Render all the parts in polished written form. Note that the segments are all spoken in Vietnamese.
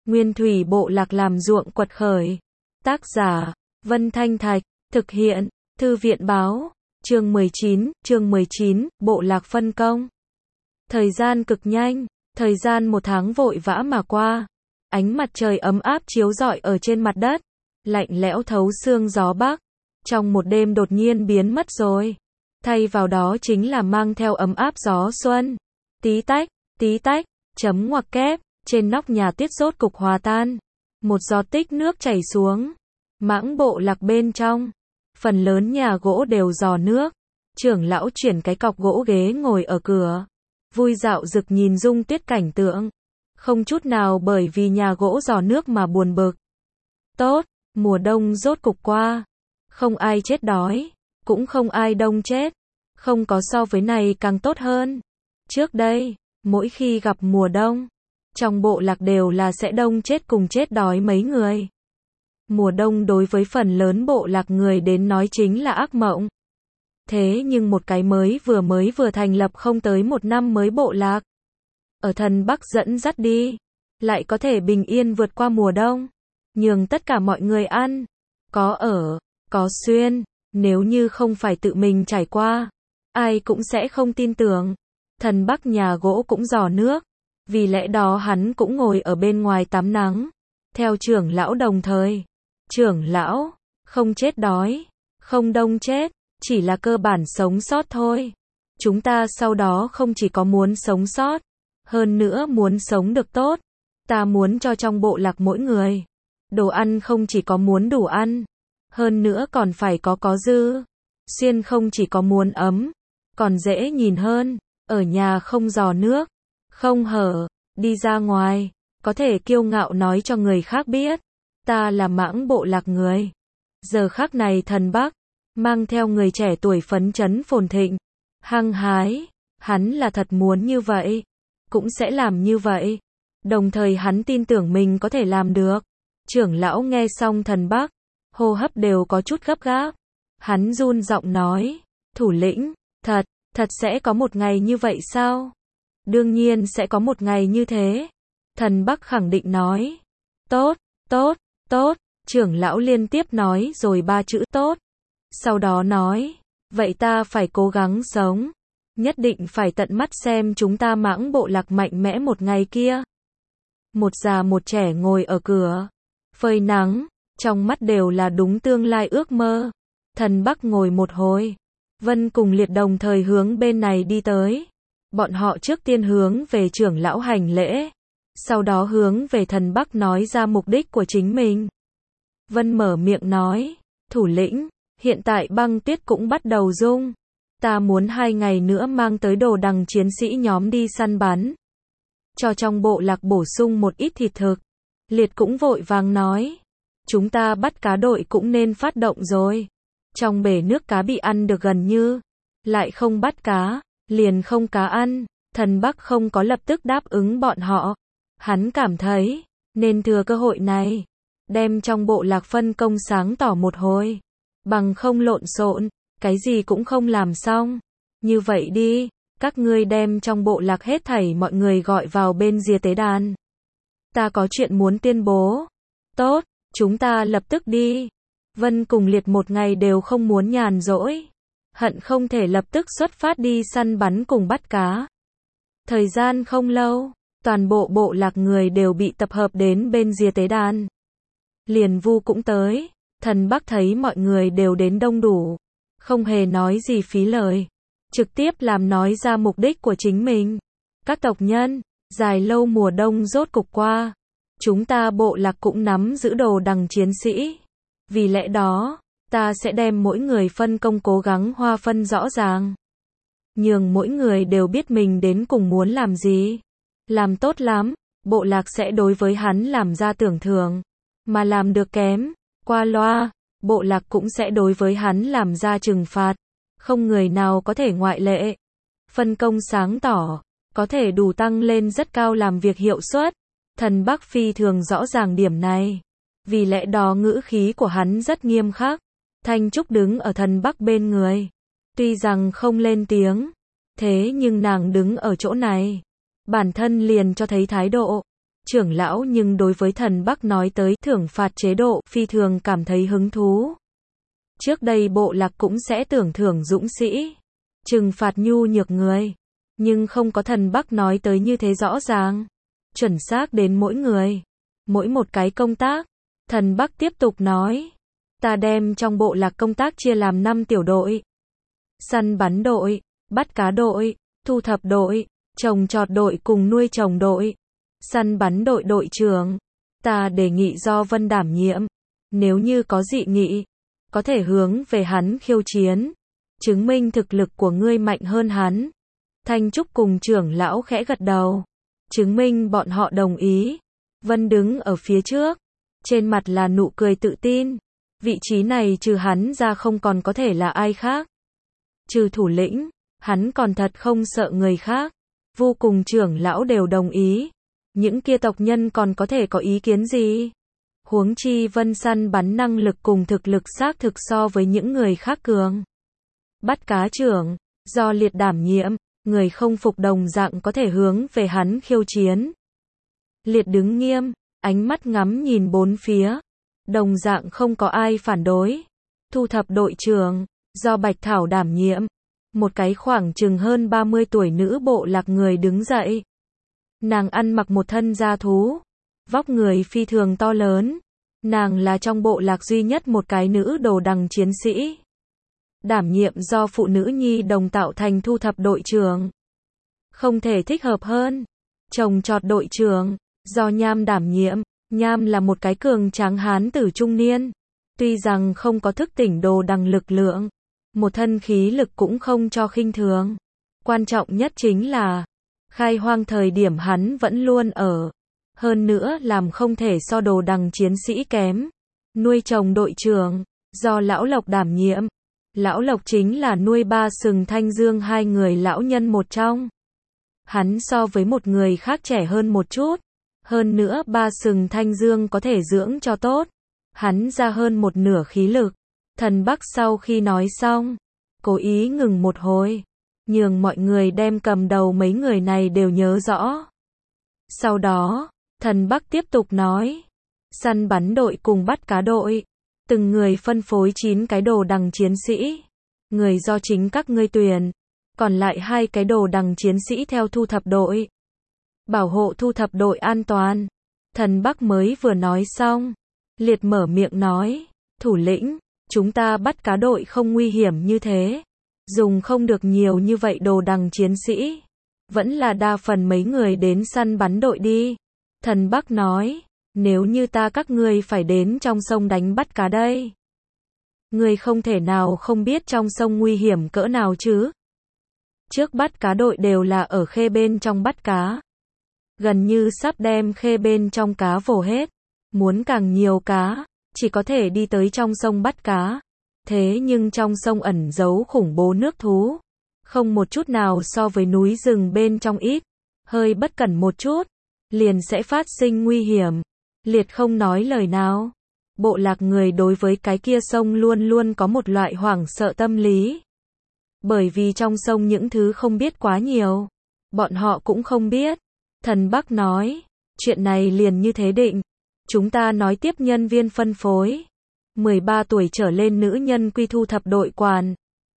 Nguyên thủy bộ lạc làm ruộng quật khởi. Tác giả, Vân Thanh Thạch, thực hiện, Thư viện báo, chương 19, bộ lạc phân công. Thời gian cực nhanh, thời gian một tháng vội vã mà qua. Ánh mặt trời ấm áp chiếu rọi ở trên mặt đất, lạnh lẽo thấu xương gió bắc. Trong một đêm đột nhiên biến mất rồi. Thay vào đó chính là mang theo ấm áp gió xuân. Tí tách, chấm ngoặc kép, trên nóc nhà tuyết rốt cục hòa tan. Một giọt tích nước chảy xuống. Mãng bộ lạc bên trong. Phần lớn nhà gỗ đều rò nước. Trưởng lão chuyển cái cọc gỗ ghế ngồi ở cửa. Vui dạo dực nhìn dung tuyết cảnh tượng. Không chút nào bởi vì nhà gỗ rò nước mà buồn bực. Tốt, mùa đông rốt cục qua. Không ai chết đói, cũng không ai đông chết. Không có so với này càng tốt hơn. Trước đây, mỗi khi gặp mùa đông, trong bộ lạc đều là sẽ đông chết cùng chết đói mấy người. Mùa đông đối với phần lớn bộ lạc người đến nói chính là ác mộng. Thế nhưng một cái mới vừa thành lập không tới một năm mới bộ lạc. Ở thần Bắc dẫn dắt đi, lại có thể bình yên vượt qua mùa đông. Nhường tất cả mọi người ăn, có ở, có xuyên, nếu như không phải tự mình trải qua, ai cũng sẽ không tin tưởng. Thần Bắc nhà gỗ cũng rò nước, vì lẽ đó hắn cũng ngồi ở bên ngoài tắm nắng. Theo trưởng lão đồng thời, trưởng lão, không chết đói, không đông chết, chỉ là cơ bản sống sót thôi. Chúng ta sau đó không chỉ có muốn sống sót, hơn nữa muốn sống được tốt. Ta muốn cho trong bộ lạc mỗi người, đồ ăn không chỉ có muốn đủ ăn, hơn nữa còn phải có dư. Xuyên không chỉ có muốn ấm, còn dễ nhìn hơn, ở nhà không rò nước, không hở, đi ra ngoài, có thể kiêu ngạo nói cho người khác biết, ta là mãng bộ lạc người. Giờ khắc này thần Bắc, mang theo người trẻ tuổi phấn chấn phồn thịnh, hăng hái, hắn là thật muốn như vậy, cũng sẽ làm như vậy. Đồng thời hắn tin tưởng mình có thể làm được. Trưởng lão nghe xong thần Bắc, hô hấp đều có chút gấp gáp. Hắn run giọng nói, thủ lĩnh, thật sẽ có một ngày như vậy sao? Đương nhiên sẽ có một ngày như thế. Thần Bắc khẳng định nói, tốt, trưởng lão liên tiếp nói rồi 3 chữ tốt. Sau đó nói, vậy ta phải cố gắng sống. Nhất định phải tận mắt xem chúng ta mãng bộ lạc mạnh mẽ một ngày kia. Một già một trẻ ngồi ở cửa, phơi nắng, trong mắt đều là đúng tương lai ước mơ. Thần Bắc ngồi một hồi, Vân cùng Liệt đồng thời hướng bên này đi tới. Bọn họ trước tiên hướng về trưởng lão hành lễ, sau đó hướng về thần Bắc nói ra mục đích của chính mình. Vân mở miệng nói, thủ lĩnh, hiện tại băng tuyết cũng bắt đầu rung. Ta muốn 2 ngày nữa mang tới đồ đằng chiến sĩ nhóm đi săn bắn. Cho trong bộ lạc bổ sung một ít thịt thực. Liệt cũng vội vàng nói, chúng ta bắt cá đội cũng nên phát động rồi. Trong bể nước cá bị ăn được gần như, lại không bắt cá, liền không cá ăn. Thần Bắc không có lập tức đáp ứng bọn họ. Hắn cảm thấy, nên thừa cơ hội này, đem trong bộ lạc phân công sáng tỏ một hồi. Bằng không lộn xộn, cái gì cũng không làm xong. Như vậy đi, các ngươi đem trong bộ lạc hết thảy mọi người gọi vào bên rìa tế đàn. Ta có chuyện muốn tuyên bố. Tốt, chúng ta lập tức đi. Vân cùng Liệt một ngày đều không muốn nhàn rỗi. Hận không thể lập tức xuất phát đi săn bắn cùng bắt cá. Thời gian không lâu, toàn bộ bộ lạc người đều bị tập hợp đến bên rìa tế đàn. Liền Vu cũng tới. Thần Bắc thấy mọi người đều đến đông đủ, không hề nói gì phí lời, trực tiếp làm nói ra mục đích của chính mình. Các tộc nhân, dài lâu mùa đông rốt cục qua, chúng ta bộ lạc cũng nắm giữ đồ đằng chiến sĩ. Vì lẽ đó, ta sẽ đem mỗi người phân công cố gắng划phân rõ ràng. Nhường mỗi người đều biết mình đến cùng muốn làm gì. Làm tốt lắm, bộ lạc sẽ đối với hắn làm ra tưởng thưởng. Mà làm được kém, qua loa, bộ lạc cũng sẽ đối với hắn làm ra trừng phạt. Không người nào có thể ngoại lệ. Phân công sáng tỏ, có thể đủ tăng lên rất cao làm việc hiệu suất. Thần Bắc phi thường rõ ràng điểm này. Vì lẽ đó ngữ khí của hắn rất nghiêm khắc. Thanh Trúc đứng ở thần Bắc bên người. Tuy rằng không lên tiếng, thế nhưng nàng đứng ở chỗ này, bản thân liền cho thấy thái độ. trưởng lão nhưng đối với thần Bắc nói tới thưởng phạt chế độ phi thường cảm thấy hứng thú. Trước đây bộ lạc cũng sẽ tưởng thưởng dũng sĩ, trừng phạt nhu nhược người, nhưng không có thần Bắc nói tới như thế rõ ràng, chuẩn xác đến mỗi người, mỗi một cái công tác. Thần Bắc tiếp tục nói, ta đem trong bộ lạc công tác chia làm 5 tiểu đội. Săn bắn đội, bắt cá đội, thu thập đội, trồng trọt đội cùng nuôi trồng đội. Săn bắn đội đội trưởng, ta đề nghị do Vân đảm nhiệm. Nếu như có dị nghị, có thể hướng về hắn khiêu chiến, chứng minh thực lực của ngươi mạnh hơn hắn. Thanh Trúc cùng trưởng lão khẽ gật đầu, chứng minh bọn họ đồng ý. Vân đứng ở phía trước, trên mặt là nụ cười tự tin. Vị trí này trừ hắn ra không còn có thể là ai khác. Trừ thủ lĩnh, hắn còn thật không sợ người khác. Vô cùng trưởng lão đều đồng ý. Những kia tộc nhân còn có thể có ý kiến gì? Huống chi Vân săn bắn năng lực cùng thực lực xác thực so với những người khác cường. Bắt cá trưởng, do Liệt đảm nhiệm, người không phục đồng dạng có thể hướng về hắn khiêu chiến. Liệt đứng nghiêm, ánh mắt ngắm nhìn bốn phía. Đồng dạng không có ai phản đối. Thu thập đội trưởng, do Bạch Thảo đảm nhiệm. Một cái khoảng chừng hơn 30 tuổi nữ bộ lạc người đứng dậy. Nàng ăn mặc một thân da thú, vóc người phi thường to lớn. Nàng là trong bộ lạc duy nhất một cái nữ đồ đằng chiến sĩ. Đảm nhiệm do phụ nữ nhi đồng tạo thành thu thập đội trưởng. Không thể thích hợp hơn. Trồng trọt đội trưởng, do Nham đảm nhiệm. Nham là một cái cường tráng hán tử trung niên. Tuy rằng không có thức tỉnh đồ đằng lực lượng, một thân khí lực cũng không cho khinh thường. Quan trọng nhất chính là, khai hoang thời điểm hắn vẫn luôn ở. Hơn nữa làm không thể so đồ đằng chiến sĩ kém. Nuôi trồng đội trưởng, do Lão Lộc đảm nhiệm. Lão Lộc chính là nuôi Ba Sừng Thanh Dương hai người lão nhân một trong. Hắn so với một người khác trẻ hơn một chút. Hơn nữa Ba Sừng Thanh Dương có thể dưỡng cho tốt. Hắn ra hơn một nửa khí lực. Thần Bắc sau khi nói xong, cố ý ngừng một hồi, nhường mọi người đem cầm đầu mấy người này đều nhớ rõ. Sau đó, thần Bắc tiếp tục nói, săn bắn đội cùng bắt cá đội, từng người phân phối 9 cái đồ đằng chiến sĩ, người do chính các ngươi tuyển, còn lại 2 cái đồ đằng chiến sĩ theo thu thập đội. Bảo hộ thu thập đội an toàn. Thần Bắc mới vừa nói xong, Liệt mở miệng nói, thủ lĩnh, chúng ta bắt cá đội không nguy hiểm như thế, dùng không được nhiều như vậy đồ đằng chiến sĩ, vẫn là đa phần mấy người đến săn bắn đội đi. Thần Bắc nói, nếu như các ngươi phải đến trong sông đánh bắt cá đây. Ngươi không thể nào không biết trong sông nguy hiểm cỡ nào chứ. Trước bắt cá đội đều là ở khê bên trong bắt cá. Gần như sắp đem khê bên trong cá vồ hết. Muốn càng nhiều cá, chỉ có thể đi tới trong sông bắt cá. Thế nhưng trong sông ẩn giấu khủng bố nước thú. Không một chút nào so với núi rừng bên trong ít. Hơi bất cẩn một chút, liền sẽ phát sinh nguy hiểm. Liệt không nói lời nào. Bộ lạc người đối với cái kia sông luôn luôn có một loại hoảng sợ tâm lý. Bởi vì trong sông những thứ không biết quá nhiều. Bọn họ cũng không biết. Thần Bắc nói, chuyện này liền như thế định. Chúng ta nói tiếp nhân viên phân phối. 13 tuổi trở lên nữ nhân quy thu thập đội quản.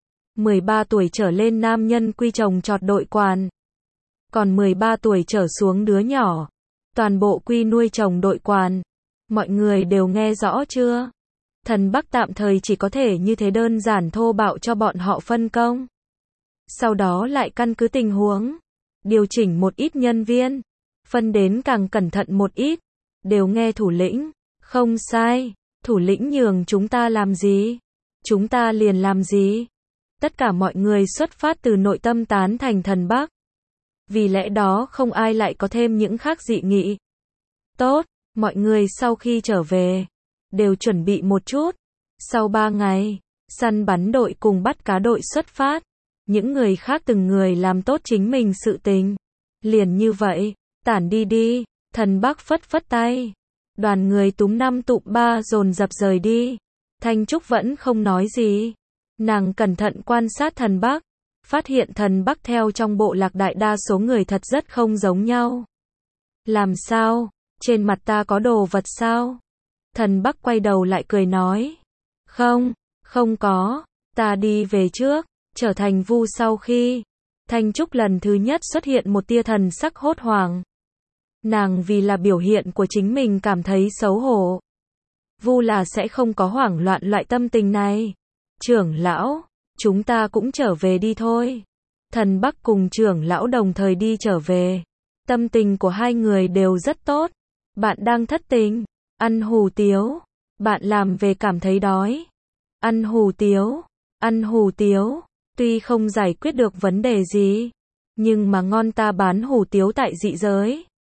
13 tuổi trở lên nam nhân quy trồng trọt đội quản. Còn 13 tuổi trở xuống đứa nhỏ, toàn bộ quy nuôi trồng đội quản. Mọi người đều nghe rõ chưa? Thần Bắc tạm thời chỉ có thể như thế đơn giản thô bạo cho bọn họ phân công. Sau đó lại căn cứ tình huống, điều chỉnh một ít nhân viên, phân đến càng cẩn thận một ít. Đều nghe thủ lĩnh, không sai, thủ lĩnh nhường chúng ta làm gì, chúng ta liền làm gì. Tất cả mọi người xuất phát từ nội tâm tán thành thần Bắc. Vì lẽ đó không ai lại có thêm những khác dị nghị. Tốt, mọi người sau khi trở về, đều chuẩn bị một chút. Sau 3 ngày, săn bắn đội cùng bắt cá đội xuất phát. Những người khác từng người làm tốt chính mình sự tình. Liền như vậy, tản đi đi. Thần Bắc phất phất tay. Đoàn người túm 5 tụm 3 dồn dập rời đi. Thanh Trúc vẫn không nói gì. Nàng cẩn thận quan sát thần Bắc. Phát hiện thần Bắc theo trong bộ lạc đại đa số người thật rất không giống nhau. Làm sao? trên mặt ta có đồ vật sao? Thần Bắc quay đầu lại cười nói. Không, không có, ta đi về trước, trở thành Vu sau khi. Thanh Trúc lần thứ nhất xuất hiện một tia thần sắc hốt hoảng. Nàng vì là biểu hiện của chính mình cảm thấy xấu hổ. Vu là sẽ không có hoảng loạn loại tâm tình này. Trưởng lão, chúng ta cũng trở về đi thôi. Thần Bắc cùng trưởng lão đồng thời đi trở về. Tâm tình của hai người đều rất tốt. Bạn đang thất tình, ăn hủ tiếu. Bạn làm về cảm thấy đói. Ăn hủ tiếu, ăn hủ tiếu. Tuy không giải quyết được vấn đề gì, nhưng mà ngon, ta bán hủ tiếu tại dị giới.